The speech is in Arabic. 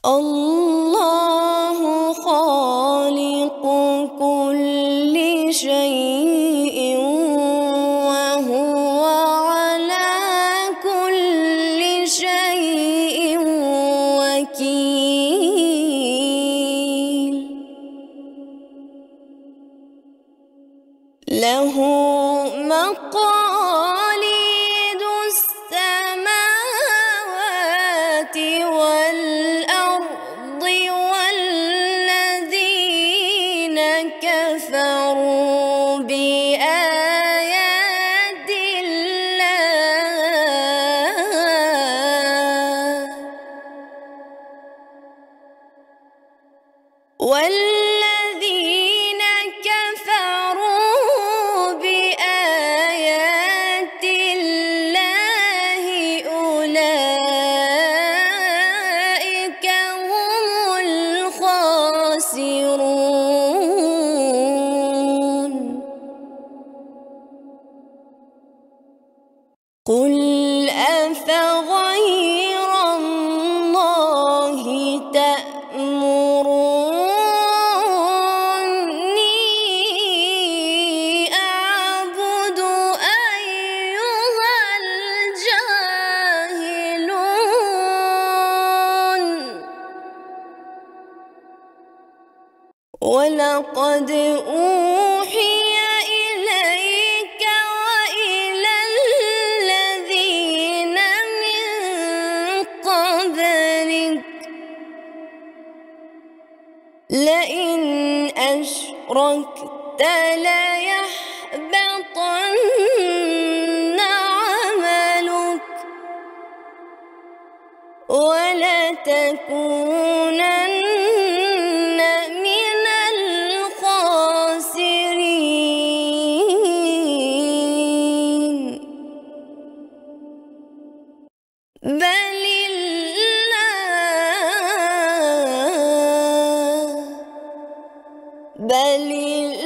الله خالق كل شيء وهو على كل شيء وكيل له مقاليد السماوات والأرض والذين كفروا بآيات الله والذين كفروا بآيات الله أولئك هم الخاسرون قل أفغير الله تأمروني أعبد أيها الجاهلون ولقد أوحي إليك وإلى الذين من قبلك لئن أشركت ليحبطن عملك ولتكونن من الخاسرين بل